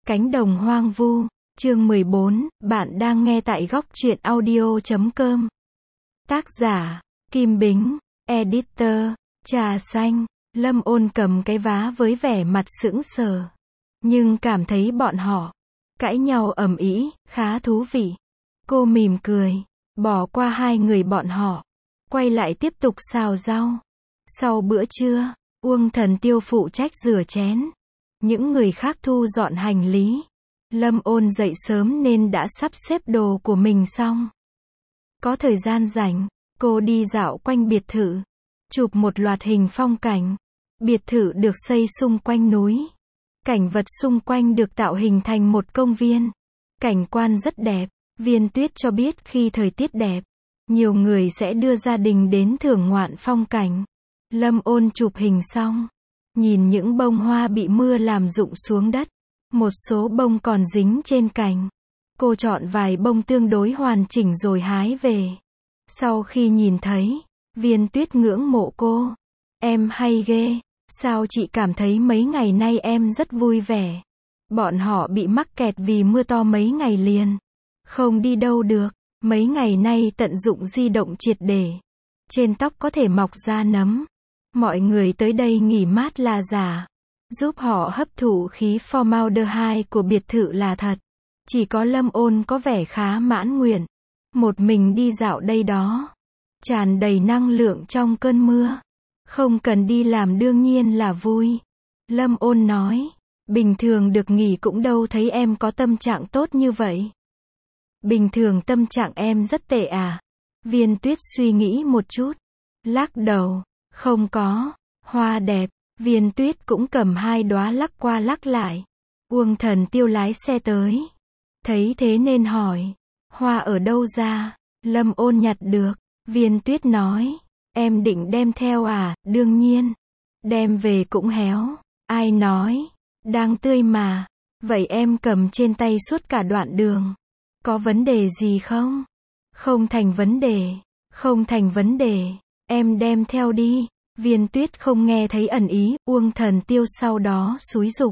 Cánh đồng hoang vu, chương 14, bạn đang nghe tại góc truyện audio.com. Tác giả, Kim Bính, editor, Trà Xanh. Lâm Ôn cầm cái vá với vẻ mặt sững sờ. Nhưng cảm thấy bọn họ cãi nhau ầm ĩ, khá thú vị. Cô mỉm cười, bỏ qua hai người bọn họ, quay lại tiếp tục xào rau. Sau bữa trưa, Uông Thần Tiêu phụ trách rửa chén. Những người khác thu dọn hành lý. Lâm Ôn dậy sớm nên đã sắp xếp đồ của mình xong. Có thời gian rảnh, cô đi dạo quanh biệt thự, chụp một loạt hình phong cảnh. Biệt thự được xây xung quanh núi. Cảnh vật xung quanh được tạo hình thành một công viên. Cảnh quan rất đẹp. Viên Tuyết cho biết khi thời tiết đẹp, nhiều người sẽ đưa gia đình đến thưởng ngoạn phong cảnh. Lâm Ôn chụp hình xong, nhìn những bông hoa bị mưa làm rụng xuống đất. Một số bông còn dính trên cành. Cô chọn vài bông tương đối hoàn chỉnh rồi hái về. Sau khi nhìn thấy, Viên Tuyết ngưỡng mộ cô. Em hay ghê, sao chị cảm thấy mấy ngày nay em rất vui vẻ. Bọn họ bị mắc kẹt vì mưa to mấy ngày liền. Không đi đâu được, mấy ngày nay tận dụng di động triệt để. Trên tóc có thể mọc ra nấm. Mọi người tới đây nghỉ mát là giả. Giúp họ hấp thụ khí formaldehyde của biệt thự là thật. Chỉ có Lâm Ôn có vẻ khá mãn nguyện. Một mình đi dạo đây đó. Tràn đầy năng lượng trong cơn mưa. Không cần đi làm đương nhiên là vui. Lâm Ôn nói. Bình thường được nghỉ cũng đâu thấy em có tâm trạng tốt như vậy. Bình thường tâm trạng em rất tệ à? Viên Tuyết suy nghĩ một chút. Lắc đầu. Không có. Hoa đẹp. Viên Tuyết cũng cầm hai đóa lắc qua lắc lại. Uông Thần Tiêu lái xe tới. Thấy thế nên hỏi. Hoa ở đâu ra? Lâm Ôn nhặt được. Viên Tuyết nói. Em định đem theo à? Đương nhiên. Đem về cũng héo. Ai nói? Đang tươi mà. Vậy em cầm trên tay suốt cả đoạn đường. Có vấn đề gì không? Không thành vấn đề. Không thành vấn đề. Em đem theo đi. Viên Tuyết không nghe thấy ẩn ý. Uông Thần Tiêu sau đó xúi giục.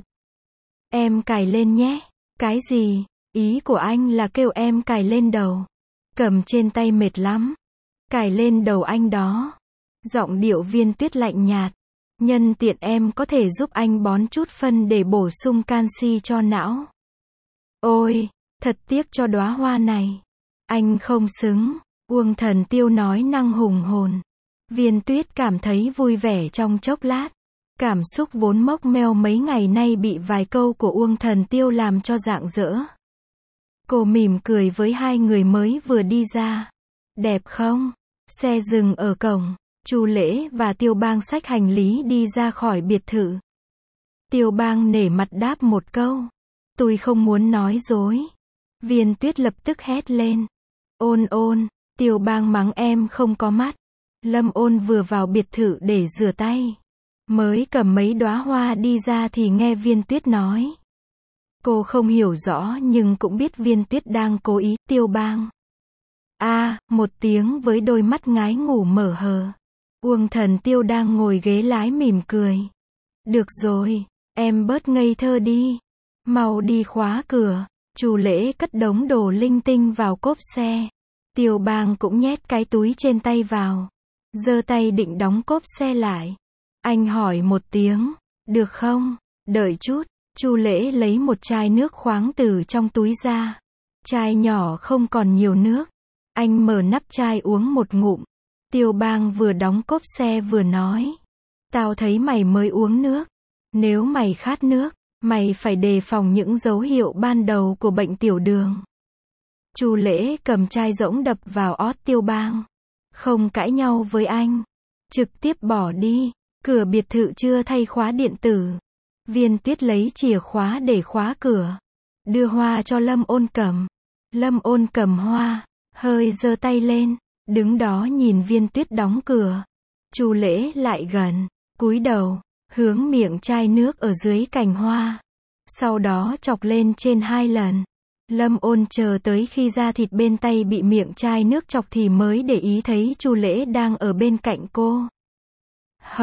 Em cài lên nhé. Cái gì? Ý của anh là kêu em cài lên đầu. Cầm trên tay mệt lắm. Cài lên đầu anh đó. Giọng điệu Viên Tuyết lạnh nhạt. Nhân tiện em có thể giúp anh bón chút phân để bổ sung canxi cho não. Ôi, thật tiếc cho đóa hoa này. Anh không xứng. Uông Thần Tiêu nói năng hùng hồn. Viên Tuyết cảm thấy vui vẻ trong chốc lát. Cảm xúc vốn mốc meo mấy ngày nay bị vài câu của Uông Thần Tiêu làm cho rạng rỡ. Cô mỉm cười với hai người mới vừa đi ra. Đẹp không? Xe dừng ở cổng. Chu Lễ và Tiêu Bang xách hành lý đi ra khỏi biệt thự. Tiêu Bang nể mặt đáp một câu. Tôi không muốn nói dối. Viên Tuyết lập tức hét lên. Ôn Ôn. Tiêu Bang mắng em không có mắt. Lâm Ôn vừa vào biệt thự để rửa tay. Mới cầm mấy đóa hoa đi ra thì nghe Viên Tuyết nói. Cô không hiểu rõ nhưng cũng biết Viên Tuyết đang cố ý. Tiêu Bang. Một tiếng với đôi mắt ngái ngủ mở hờ. Uông Thần Tiêu đang ngồi ghế lái mỉm cười. Được rồi, em bớt ngây thơ đi. Mau đi khóa cửa. Chu Lễ cất đống đồ linh tinh vào cốp xe. Tiêu Bang cũng nhét cái túi trên tay vào. Giơ tay định đóng cốp xe lại. Anh hỏi một tiếng. Được không? Đợi chút. Chu Lễ lấy một chai nước khoáng từ trong túi ra. Chai nhỏ không còn nhiều nước. Anh mở nắp chai uống một ngụm. Tiêu Bang vừa đóng cốp xe vừa nói. Tao thấy mày mới uống nước. Nếu mày khát nước, mày phải đề phòng những dấu hiệu ban đầu của bệnh tiểu đường. Chu Lễ cầm chai rỗng đập vào ót Tiêu Bang. Không cãi nhau với anh. Trực tiếp bỏ đi. Cửa biệt thự chưa thay khóa điện tử. Viên Tuyết lấy chìa khóa để khóa cửa. Đưa hoa cho Lâm Ôn cầm. Lâm Ôn cầm hoa, hơi giơ tay lên. Đứng đó nhìn Viên Tuyết đóng cửa. Chu Lễ lại gần, cúi đầu, hướng miệng chai nước ở dưới cành hoa. Sau đó chọc lên trên 2 lần. Lâm Ôn chờ tới khi da thịt bên tay bị miệng chai nước chọc thì mới để ý thấy Chu Lễ đang ở bên cạnh cô.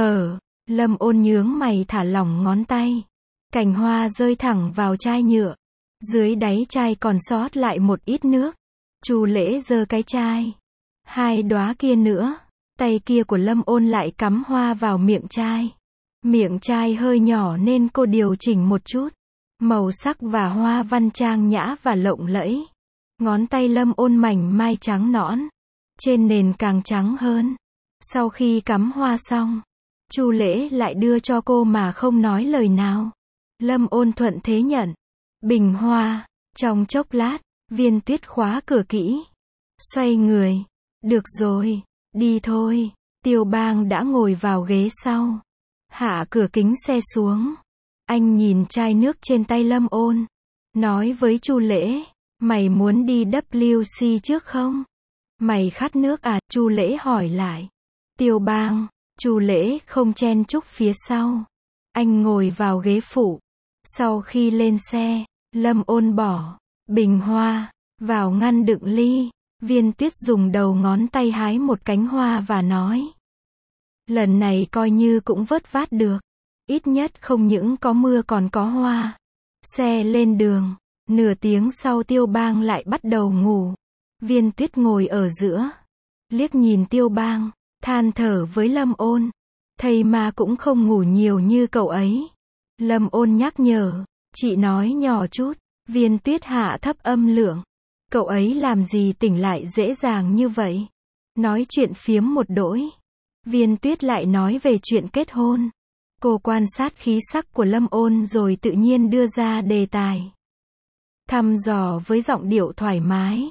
Lâm Ôn nhướng mày thả lỏng ngón tay. Cành hoa rơi thẳng vào chai nhựa. Dưới đáy chai còn sót lại một ít nước. Chu Lễ giơ cái chai. 2 đóa kia nữa. Tay kia của Lâm Ôn lại cắm hoa vào miệng chai. Miệng chai hơi nhỏ nên cô điều chỉnh một chút. Màu sắc và hoa văn trang nhã và lộng lẫy. Ngón tay Lâm Ôn mảnh mai trắng nõn. Trên nền càng trắng hơn. Sau khi cắm hoa xong, Chu Lễ lại đưa cho cô mà không nói lời nào. Lâm Ôn thuận thế nhận bình hoa. Trong chốc lát, Viên Tuyết khóa cửa kỹ. Xoay người. Được rồi, đi thôi. Tiêu Bang đã ngồi vào ghế sau. Hạ cửa kính xe xuống. Anh nhìn chai nước trên tay Lâm Ôn. Nói với Chu Lễ, mày muốn đi WC trước không? Mày khát nước à? Chu Lễ hỏi lại. Tiêu Bang. Chu Lễ không chen chúc phía sau. Anh ngồi vào ghế phụ. Sau khi lên xe, Lâm Ôn bỏ bình hoa vào ngăn đựng ly. Viên Tuyết dùng đầu ngón tay hái một cánh hoa và nói. Lần này coi như cũng vớt vát được. Ít nhất không những có mưa còn có hoa. Xe lên đường. Nửa tiếng sau Tiêu Bang lại bắt đầu ngủ. Viên Tuyết ngồi ở giữa. Liếc nhìn Tiêu Bang. Than thở với Lâm Ôn. Thầy mà cũng không ngủ nhiều như cậu ấy. Lâm Ôn nhắc nhở. Chị nói nhỏ chút. Viên Tuyết hạ thấp âm lượng. Cậu ấy làm gì tỉnh lại dễ dàng như vậy? Nói chuyện phiếm một đỗi. Viên Tuyết lại nói về chuyện kết hôn. Cô quan sát khí sắc của Lâm Ôn rồi tự nhiên đưa ra đề tài. Thăm dò với giọng điệu thoải mái.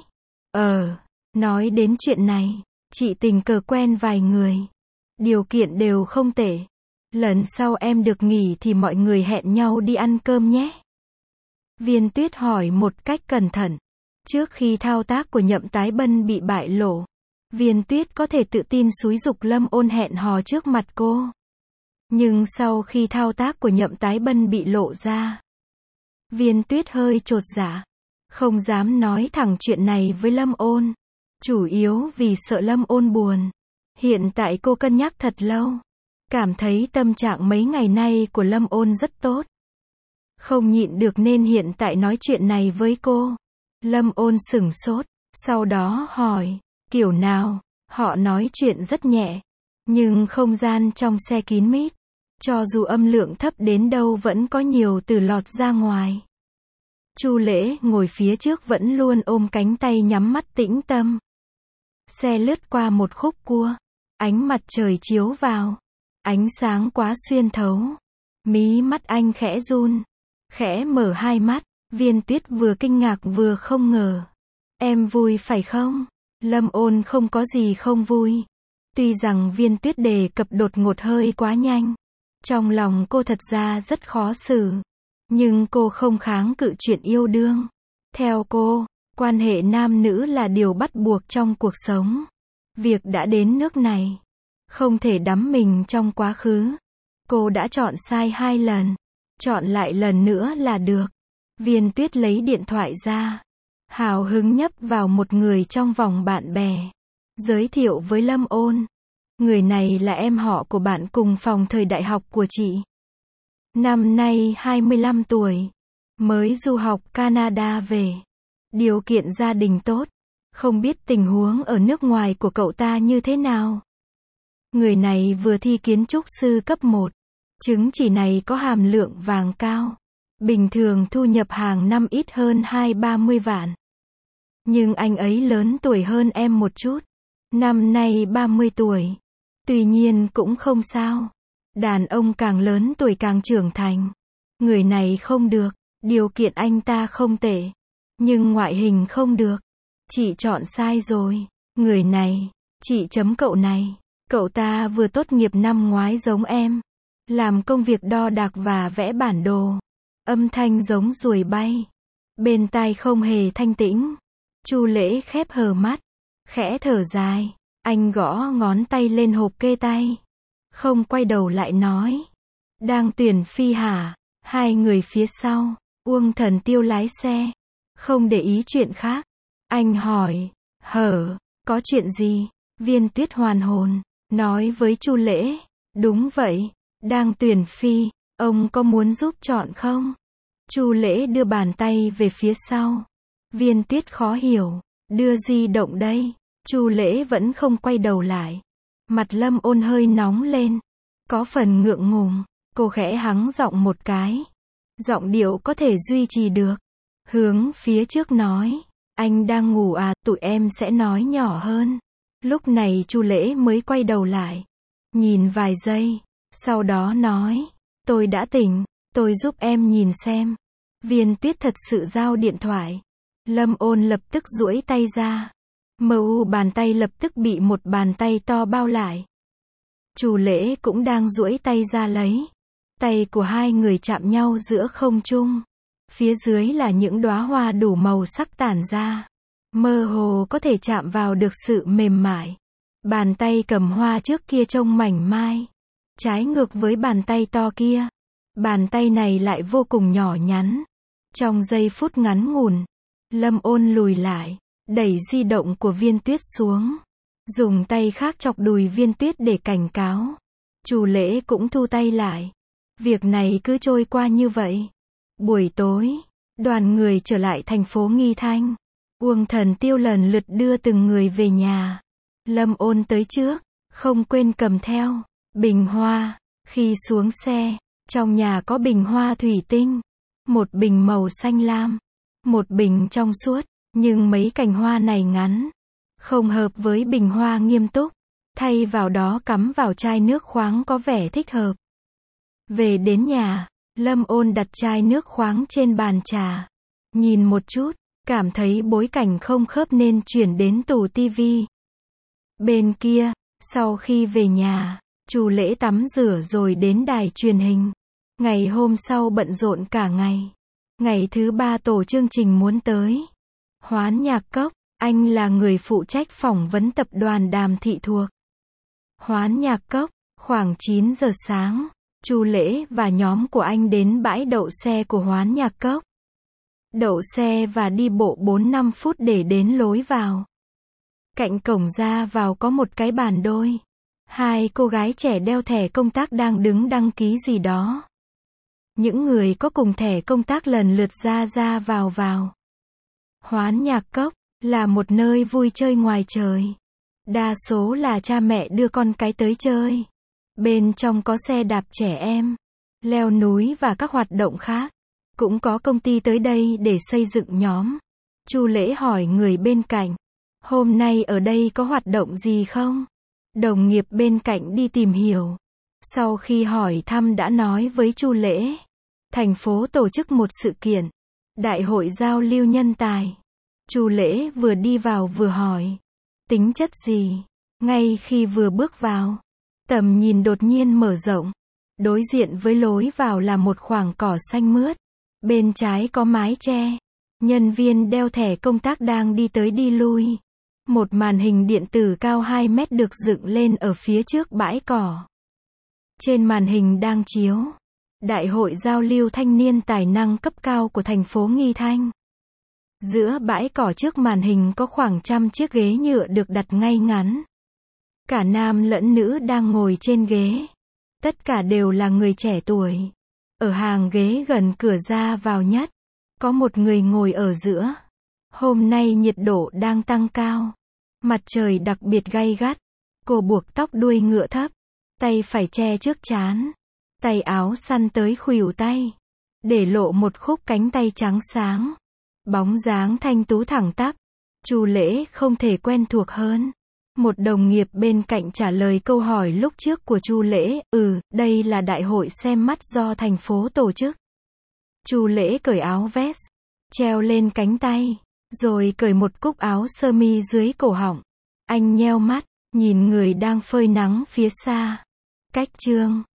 Nói đến chuyện này, chị tình cờ quen vài người. Điều kiện đều không tệ. Lần sau em được nghỉ thì mọi người hẹn nhau đi ăn cơm nhé. Viên Tuyết hỏi một cách cẩn thận. Trước khi thao tác của Nhậm Tái Bân bị bại lộ, Viên Tuyết có thể tự tin xúi giục Lâm Ôn hẹn hò trước mặt cô. Nhưng sau khi thao tác của Nhậm Tái Bân bị lộ ra, Viên Tuyết hơi chột dạ, không dám nói thẳng chuyện này với Lâm Ôn. Chủ yếu vì sợ Lâm Ôn buồn. Hiện tại cô cân nhắc thật lâu. Cảm thấy tâm trạng mấy ngày nay của Lâm Ôn rất tốt. Không nhịn được nên hiện tại nói chuyện này với cô. Lâm Ôn sửng sốt. Sau đó hỏi. Kiểu nào? Họ nói chuyện rất nhẹ. Nhưng không gian trong xe kín mít. Cho dù âm lượng thấp đến đâu vẫn có nhiều từ lọt ra ngoài. Chu Lễ ngồi phía trước vẫn luôn ôm cánh tay nhắm mắt tĩnh tâm. Xe lướt qua một khúc cua. Ánh mặt trời chiếu vào. Ánh sáng quá xuyên thấu. Mí mắt anh khẽ run. Khẽ mở hai mắt. Viên Tuyết vừa kinh ngạc vừa không ngờ. Em vui phải không? Lâm Ôn không có gì không vui. Tuy rằng Viên Tuyết đề cập đột ngột hơi quá nhanh. Trong lòng cô thật ra rất khó xử. Nhưng cô không kháng cự chuyện yêu đương. Theo cô, quan hệ nam nữ là điều bắt buộc trong cuộc sống. Việc đã đến nước này, không thể đắm mình trong quá khứ. Cô đã chọn sai 2 lần. Chọn lại lần nữa là được. Viên Tuyết lấy điện thoại ra. Hào hứng nhấp vào một người trong vòng bạn bè. Giới thiệu với Lâm Ôn. Người này là em họ của bạn cùng phòng thời đại học của chị. Năm nay 25 tuổi. Mới du học Canada về. Điều kiện gia đình tốt. Không biết tình huống ở nước ngoài của cậu ta như thế nào. Người này vừa thi kiến trúc sư cấp 1. Chứng chỉ này có hàm lượng vàng cao. Bình thường thu nhập hàng năm ít hơn 20-30 vạn. Nhưng anh ấy lớn tuổi hơn em một chút. Năm nay 30 tuổi. Tuy nhiên cũng không sao. Đàn ông càng lớn tuổi càng trưởng thành. Người này không được. Điều kiện anh ta không tệ. Nhưng ngoại hình không được. Chị chọn sai rồi. Người này. Chị chấm cậu này. Cậu ta vừa tốt nghiệp năm ngoái giống em. Làm công việc đo đạc và vẽ bản đồ. Âm thanh giống ruồi bay. Bên tai không hề thanh tĩnh. Chu Lễ khép hờ mắt. Khẽ thở dài. Anh gõ ngón tay lên hộp kê tay. Không quay đầu lại nói. Đang tuyển phi hả? 2 người phía sau. Uông Thần Tiêu lái xe. Không để ý chuyện khác. Anh hỏi. Có chuyện gì? Viên Tuyết hoàn hồn. Nói với Chu Lễ. Đúng vậy. Đang tuyển phi. Ông có muốn giúp chọn không? Chu Lễ đưa bàn tay về phía sau. Viên Tuyết khó hiểu, đưa di động đây. Chu Lễ vẫn không quay đầu lại. Mặt Lâm Ôn hơi nóng lên, có phần ngượng ngùng, cô khẽ hắng giọng một cái. Giọng điệu có thể duy trì được. Hướng phía trước nói, anh đang ngủ à, tụi em sẽ nói nhỏ hơn. Lúc này Chu Lễ mới quay đầu lại, nhìn vài giây, sau đó nói, tôi đã tỉnh, tôi giúp em nhìn xem. Viên Tuyết thật sự giao điện thoại. Lâm Ôn lập tức duỗi tay ra. Bàn tay lập tức bị một bàn tay to bao lại. Chu Lễ cũng đang duỗi tay ra lấy. Tay của hai người chạm nhau giữa không trung. Phía dưới là những đóa hoa đủ màu sắc tản ra. Mơ hồ có thể chạm vào được sự mềm mại. Bàn tay cầm hoa trước kia trông mảnh mai. Trái ngược với bàn tay to kia. Bàn tay này lại vô cùng nhỏ nhắn. Trong giây phút ngắn ngủn, Lâm Ôn lùi lại, đẩy di động của Viên Tuyết xuống. Dùng tay khác chọc đùi Viên Tuyết để cảnh cáo. Chu Lễ cũng thu tay lại. Việc này cứ trôi qua như vậy. Buổi tối, đoàn người trở lại thành phố Nghi Thanh. Uông Thần Tiêu lần lượt đưa từng người về nhà. Lâm Ôn tới trước, không quên cầm theo bình hoa. Khi xuống xe, trong nhà có bình hoa thủy tinh, một bình màu xanh lam, một bình trong suốt, nhưng mấy cành hoa này ngắn, không hợp với bình hoa nghiêm túc. Thay vào đó cắm vào chai nước khoáng có vẻ thích hợp. Về đến nhà, Lâm Ôn đặt chai nước khoáng trên bàn trà. Nhìn một chút, cảm thấy bối cảnh không khớp nên chuyển đến tủ tivi. Bên kia, sau khi về nhà, Chu Lễ tắm rửa rồi đến đài truyền hình. Ngày hôm sau bận rộn cả ngày. Ngày thứ 3 tổ chương trình muốn tới. Hoán Nhạc Cốc, anh là người phụ trách phỏng vấn tập đoàn Đàm Thị thuộc Hoán Nhạc Cốc. Khoảng 9 giờ sáng, Chu Lễ và nhóm của anh đến bãi đậu xe của Hoán Nhạc Cốc. Đậu xe và đi bộ 4-5 phút để đến lối vào. Cạnh cổng ra vào có một cái bàn đôi. Hai cô gái trẻ đeo thẻ công tác đang đứng đăng ký gì đó. Những người có cùng thẻ công tác lần lượt ra vào. Hoán Nhạc Cốc là một nơi vui chơi ngoài trời. Đa số là cha mẹ đưa con cái tới chơi. Bên trong có xe đạp trẻ em, leo núi và các hoạt động khác. Cũng có công ty tới đây để xây dựng nhóm. Chu Lễ hỏi người bên cạnh, hôm nay ở đây có hoạt động gì không? Đồng nghiệp bên cạnh đi tìm hiểu. Sau khi hỏi thăm đã nói với Chu Lễ, thành phố tổ chức một sự kiện, đại hội giao lưu nhân tài. Chu Lễ vừa đi vào vừa hỏi, tính chất gì? Ngay khi vừa bước vào, tầm nhìn đột nhiên mở rộng. Đối diện với lối vào là một khoảng cỏ xanh mướt. Bên trái có mái che. Nhân viên đeo thẻ công tác đang đi tới đi lui. Một màn hình điện tử cao 2 mét được dựng lên ở phía trước bãi cỏ. Trên màn hình đang chiếu Đại hội giao lưu thanh niên tài năng cấp cao của thành phố Nghi Thanh. Giữa bãi cỏ trước màn hình có khoảng 100 chiếc ghế nhựa được đặt ngay ngắn. Cả nam lẫn nữ đang ngồi trên ghế. Tất cả đều là người trẻ tuổi. Ở hàng ghế gần cửa ra vào nhất, có một người ngồi ở giữa. Hôm nay nhiệt độ đang tăng cao. Mặt trời đặc biệt gay gắt. Cô buộc tóc đuôi ngựa thấp. Tay phải che trước trán. Tay áo săn tới khuỷu tay. Để lộ một khúc cánh tay trắng sáng. Bóng dáng thanh tú thẳng tắp. Chu Lễ không thể quen thuộc hơn. Một đồng nghiệp bên cạnh trả lời câu hỏi lúc trước của Chu Lễ, đây là đại hội xem mắt do thành phố tổ chức. Chu Lễ cởi áo vest, treo lên cánh tay, rồi cởi một cúc áo sơ mi dưới cổ họng. Anh nheo mắt, nhìn người đang phơi nắng phía xa. Cách chương